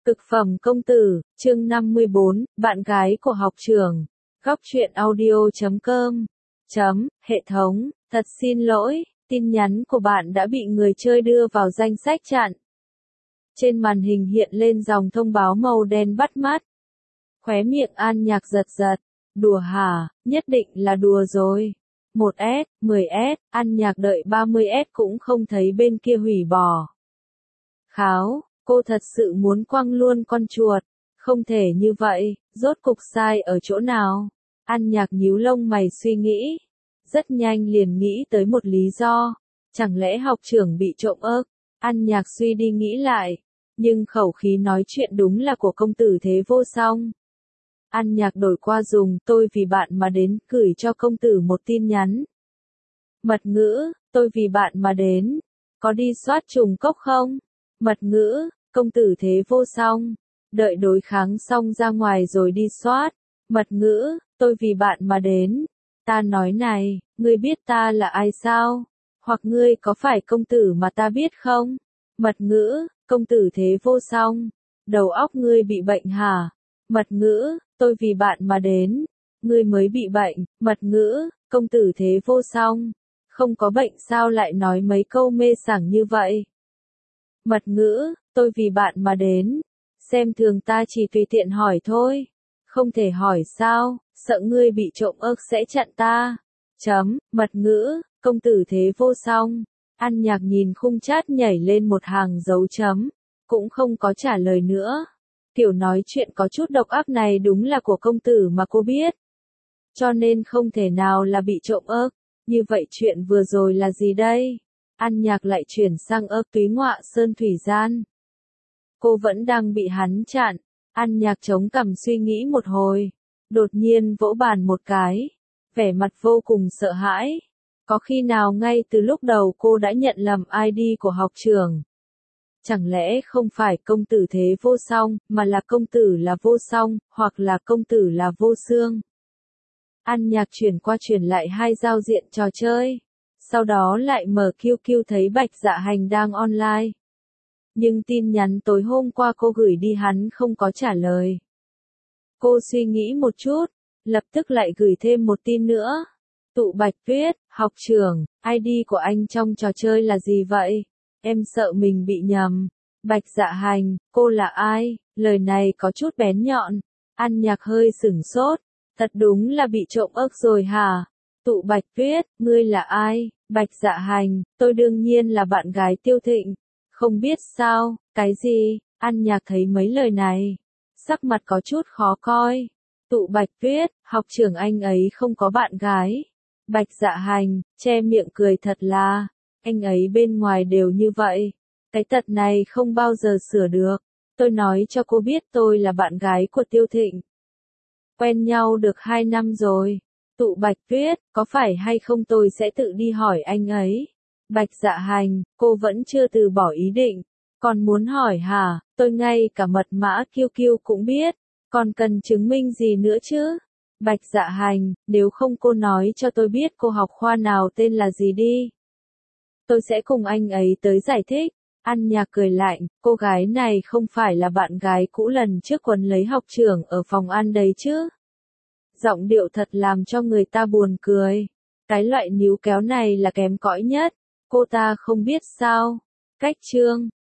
Cực phẩm công tử, chương 54, bạn gái của học trưởng. Góc truyện audio.com. Hệ thống, thật xin lỗi, tin nhắn của bạn đã bị người chơi đưa vào danh sách chặn. Trên màn hình hiện lên dòng thông báo màu đen bắt mắt. Khóe miệng An Nhạc giật giật. Đùa hả, nhất định là đùa rồi. 1S, 10S, An Nhạc đợi 30S cũng không thấy bên kia hủy bỏ. Kháo. Cô thật sự muốn quăng luôn con chuột. Không thể như vậy, rốt cục sai ở chỗ nào? An Nhạc nhíu lông mày suy nghĩ. Rất nhanh liền nghĩ tới một lý do. Chẳng lẽ học trưởng bị trộm ớt? An Nhạc suy đi nghĩ lại. Nhưng khẩu khí nói chuyện đúng là của công tử thế vô song. An Nhạc đổi qua dùng tôi vì bạn mà đến gửi cho công tử một tin nhắn. Mật ngữ, tôi vì bạn mà đến. Có đi soát trùng cốc không? Mật ngữ, công tử thế vô song. Đợi đối kháng xong ra ngoài rồi đi soát. Mật ngữ, tôi vì bạn mà đến. Ta nói này, ngươi biết ta là ai sao? Hoặc ngươi có phải công tử mà ta biết không? Mật ngữ, công tử thế vô song. Đầu óc ngươi bị bệnh hả? Mật ngữ, tôi vì bạn mà đến. Ngươi mới bị bệnh. Mật ngữ, công tử thế vô song. Không có bệnh sao lại nói mấy câu mê sảng như vậy? Mật ngữ, tôi vì bạn mà đến. Xem thường ta chỉ tùy tiện hỏi thôi. Không thể hỏi sao, sợ ngươi bị trộm ớt sẽ chặn ta. Mật ngữ, công tử thế vô song. An Nhạc nhìn khung chat nhảy lên một hàng dấu chấm. Cũng không có trả lời nữa. Kiểu nói chuyện có chút độc ác này đúng là của công tử mà cô biết. Cho nên không thể nào là bị trộm ớt. Như vậy chuyện vừa rồi là gì đây? An Nhạc lại chuyển sang ớt túy ngọa sơn thủy gian. Cô vẫn đang bị hắn chặn. An Nhạc chống cằm suy nghĩ một hồi. Đột nhiên vỗ bàn một cái. Vẻ mặt vô cùng sợ hãi. Có khi nào ngay từ lúc đầu cô đã nhận lầm ID của học trưởng? Chẳng lẽ không phải công tử thế vô song, mà là công tử là vô song, hoặc là công tử là vô xương? An Nhạc chuyển qua chuyển lại hai giao diện trò chơi. Sau đó lại mở QQ thấy Bạch Dạ Hành đang online. Nhưng tin nhắn tối hôm qua cô gửi đi hắn không có trả lời. Cô suy nghĩ một chút, lập tức lại gửi thêm một tin nữa. Tụ Bạch Tuyết, học trưởng, ID của anh trong trò chơi là gì vậy? Em sợ mình bị nhầm. Bạch Dạ Hành, cô là ai? Lời này có chút bén nhọn. An Nhạc hơi sửng sốt. Thật đúng là bị trộm ớt rồi hả? Tụ Bạch Tuyết, ngươi là ai? Bạch Dạ Hành, tôi đương nhiên là bạn gái Tiêu Thịnh. Không biết sao, cái gì? An Nhạc thấy mấy lời này. Sắc mặt có chút khó coi. Tụ Bạch Tuyết, học trưởng anh ấy không có bạn gái. Bạch Dạ Hành, che miệng cười thật là. Anh ấy bên ngoài đều như vậy. Cái tật này không bao giờ sửa được. Tôi nói cho cô biết tôi là bạn gái của Tiêu Thịnh. Quen nhau được 2 năm rồi. Tụ Bạch Tuyết, có phải hay không tôi sẽ tự đi hỏi anh ấy. Bạch Dạ Hành, cô vẫn chưa từ bỏ ý định. Còn muốn hỏi hả, tôi ngay cả mật mã QQ cũng biết. Còn cần chứng minh gì nữa chứ? Bạch Dạ Hành, nếu không cô nói cho tôi biết cô học khoa nào tên là gì đi. Tôi sẽ cùng anh ấy tới giải thích. An Nhạc cười lạnh, cô gái này không phải là bạn gái cũ lần trước quấn lấy học trưởng ở phòng ăn đấy chứ. Giọng điệu thật làm cho người ta buồn cười. Cái loại níu kéo này là kém cỏi nhất. Cô ta không biết sao. Cách chương.